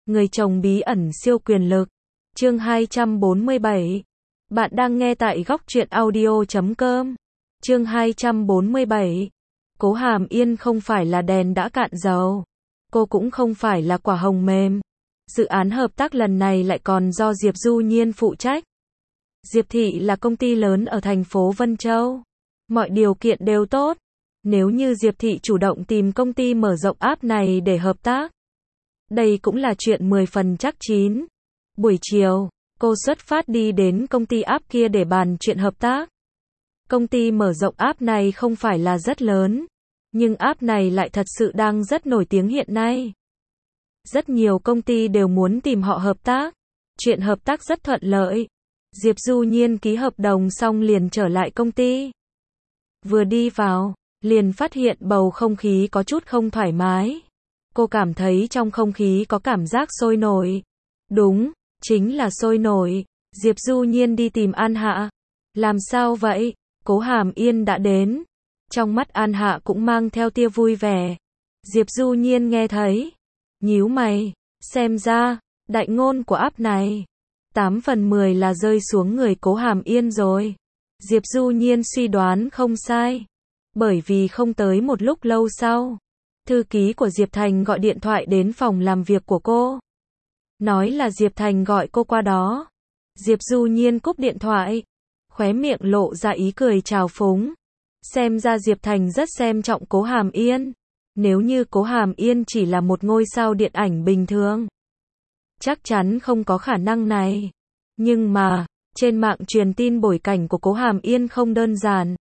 Người chồng bí ẩn siêu quyền lực. Chương 247. Bạn đang nghe tại góc truyện audio.com. Chương 247. Cố Hàm Yên không phải là đèn đã cạn dầu. Cô cũng không phải là quả hồng mềm. Dự án hợp tác lần này lại còn do Diệp Du Nhiên phụ trách. Diệp Thị là công ty lớn ở thành phố Vân Châu. Mọi điều kiện đều tốt. Nếu như Diệp Thị chủ động tìm công ty mở rộng app này để hợp tác, đây cũng là chuyện 10 phần chắc chín. Buổi chiều, cô xuất phát đi đến công ty app kia để bàn chuyện hợp tác. Công ty mở rộng app này không phải là rất lớn, nhưng app này lại thật sự đang rất nổi tiếng hiện nay. Rất nhiều công ty đều muốn tìm họ hợp tác. Chuyện hợp tác rất thuận lợi. Diệp Du Nhiên ký hợp đồng xong liền trở lại công ty. Vừa đi vào, liền phát hiện bầu không khí có chút không thoải mái. Cô cảm thấy trong không khí có cảm giác sôi nổi. Đúng, chính là sôi nổi. Diệp Du Nhiên đi tìm An Hạ. Làm sao vậy? Cố Hàm Yên đã đến. Trong mắt An Hạ cũng mang theo tia vui vẻ. Diệp Du Nhiên nghe thấy, nhíu mày, xem ra, đại ngôn của app này 8 phần 10 là rơi xuống người Cố Hàm Yên rồi. Diệp Du Nhiên suy đoán không sai. Bởi vì không tới một lúc lâu sau, thư ký của Diệp Thành gọi điện thoại đến phòng làm việc của cô. Nói là Diệp Thành gọi cô qua đó. Diệp Du Nhiên cúp điện thoại, khóe miệng lộ ra ý cười trào phúng. Xem ra Diệp Thành rất xem trọng Cố Hàm Yên. Nếu như Cố Hàm Yên chỉ là một ngôi sao điện ảnh bình thường, chắc chắn không có khả năng này. Nhưng mà, trên mạng truyền tin bối cảnh của Cố Hàm Yên không đơn giản.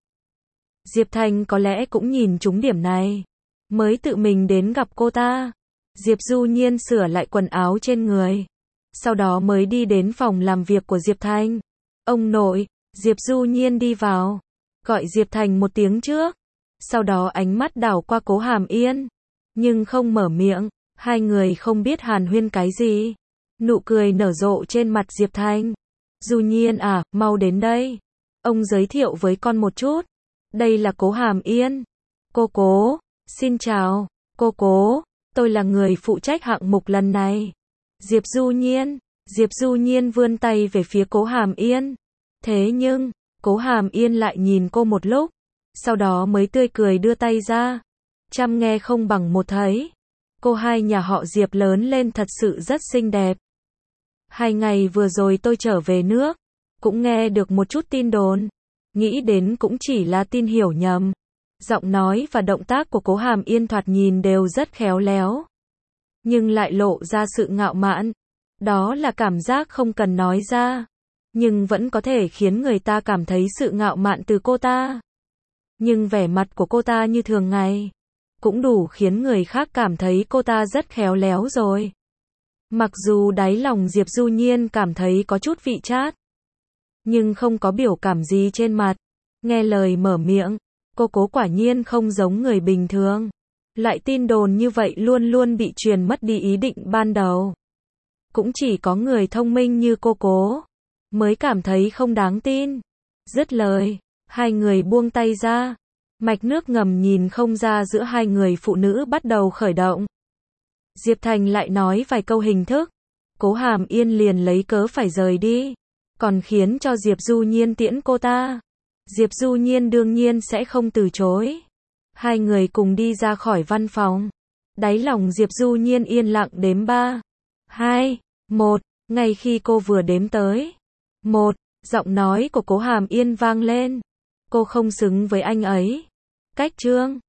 Diệp Thành có lẽ cũng nhìn trúng điểm này, mới tự mình đến gặp cô ta. Diệp Du Nhiên sửa lại quần áo trên người, sau đó mới đi đến phòng làm việc của Diệp Thành. Ông nội. Diệp Du Nhiên đi vào, gọi Diệp Thành một tiếng trước, sau đó ánh mắt đảo qua Cố Hàm Yên, nhưng không mở miệng. Hai người không biết hàn huyên cái gì. Nụ cười nở rộ trên mặt Diệp Thành. Du Nhiên à, mau đến đây. Ông giới thiệu với con một chút. Đây là Cố Hàm Yên. Cô Cố, xin chào. Cô Cố, tôi là người phụ trách hạng mục lần này. Diệp Du Nhiên vươn tay về phía Cố Hàm Yên. Thế nhưng, Cố Hàm Yên lại nhìn cô một lúc, sau đó mới tươi cười đưa tay ra. Trăm nghe không bằng một thấy. Cô hai nhà họ Diệp lớn lên thật sự rất xinh đẹp. 2 ngày vừa rồi tôi trở về nước, cũng nghe được một chút tin đồn. Nghĩ đến cũng chỉ là tin hiểu nhầm. Giọng nói và động tác của Cố Hàm Yên thoạt nhìn đều rất khéo léo, nhưng lại lộ ra sự ngạo mạn. Đó là cảm giác không cần nói ra, nhưng vẫn có thể khiến người ta cảm thấy sự ngạo mạn từ cô ta. Nhưng vẻ mặt của cô ta như thường ngày, cũng đủ khiến người khác cảm thấy cô ta rất khéo léo rồi. Mặc dù đáy lòng Diệp Du Nhiên cảm thấy có chút vị chát, nhưng không có biểu cảm gì trên mặt. Nghe lời mở miệng, cô Cố quả nhiên không giống người bình thường. Loại tin đồn như vậy luôn luôn bị truyền mất đi ý định ban đầu. Cũng chỉ có người thông minh như cô Cố mới cảm thấy không đáng tin. Dứt lời, hai người buông tay ra. Mạch nước ngầm nhìn không ra giữa hai người phụ nữ bắt đầu khởi động. Diệp Thành lại nói vài câu hình thức. Cố Hàm Yên liền lấy cớ phải rời đi, còn khiến cho Diệp Du Nhiên tiễn cô ta. Diệp Du Nhiên đương nhiên sẽ không từ chối. Hai người cùng đi ra khỏi văn phòng. Đáy lòng Diệp Du Nhiên yên lặng đếm 3, 2, 1. Ngay khi cô vừa đếm tới 1, giọng nói của Cố Hàm Yên vang lên. Cô không xứng với anh ấy. Cách Trương.